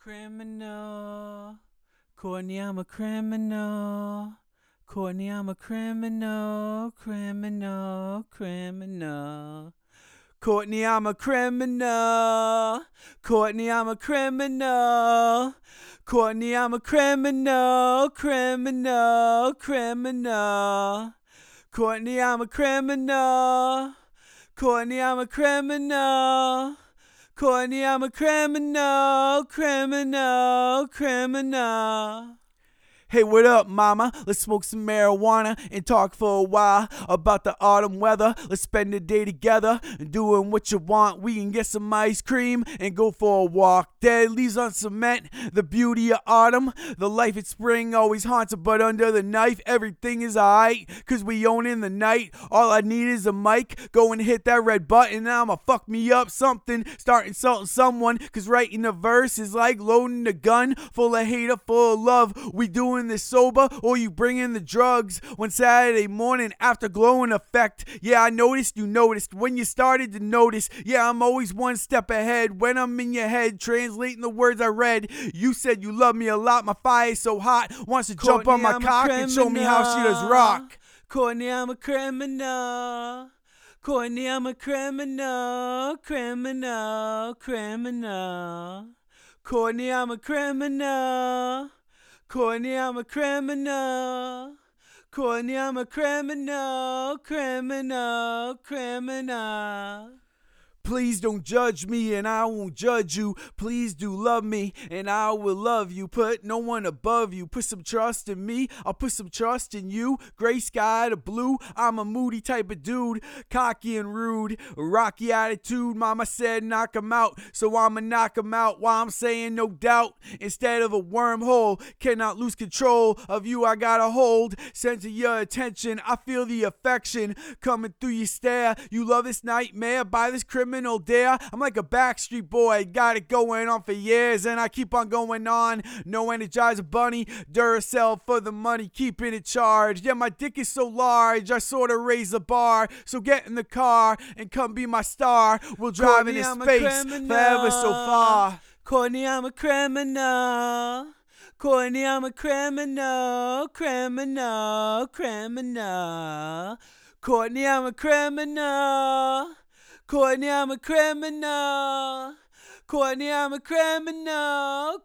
Criminal. Courtney, I'm a criminal. Courtney, I'm a criminal. Criminal. Courtney, I'm a criminal. Courtney, I'm a criminal. Courtney, I'm a criminal. Courtney, I'm a criminal. Courtney, I'm a criminal. Courtney, I'm a criminal. Hey, what up, mama? Let's smoke some marijuana and talk for a while about the autumn weather. Let's spend the day together and doing what you want. We can get some ice cream and go for a walk. Dead leaves on cement, the beauty of autumn. The life at spring always haunts it, but under the knife, everything is alright. Cause we own in the night. All I need is a mic. Go and hit that red button and I'ma fuck me up something. Start insulting someone. Cause writing a verse is like loading a gun. Full of hate or full of love. We doing this sober or you bring in the drugs. One Saturday morning after glowing effect. Yeah, I noticed you noticed when you started to notice. Yeah, I'm always one step ahead when I'm in your head translating the words I read. You said you love me a lot. My fire's so hot. Wants to jump on my cock and show me how she does rock. Courtney, I'm a criminal. Courtney, I'm a criminal. Courtney, I'm a criminal. Courtney, I'm a criminal. Courtney, I'm a criminal. Please don't judge me and I won't judge you. Please do love me and I will love you. Put no one above you. Put some trust in me. I'll put some trust in you. Gray sky to blue. I'm a moody type of dude. Cocky and rude. Rocky attitude. Mama said knock him out. So I'ma knock him out while I'm saying no doubt. Instead of a wormhole. Cannot lose control of you. I got a hold. Center your attention. I feel the affection coming through your stare. You love this nightmare by this criminal dare. I'm like a Backstreet Boy, got it going on for years and I keep on going on. No Energizer Bunny, Duracell for the money, keeping it charged. Yeah, my dick is so large, I sorta raise the bar. So get in the car and come be my star. We'll drive in space forever so far. Courtney, I'm a criminal. Courtney, I'm a criminal. Courtney, I'm a criminal. Courtney, I'm a criminal. Courtney, I'm a criminal.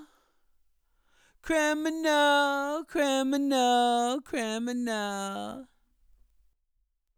Criminal.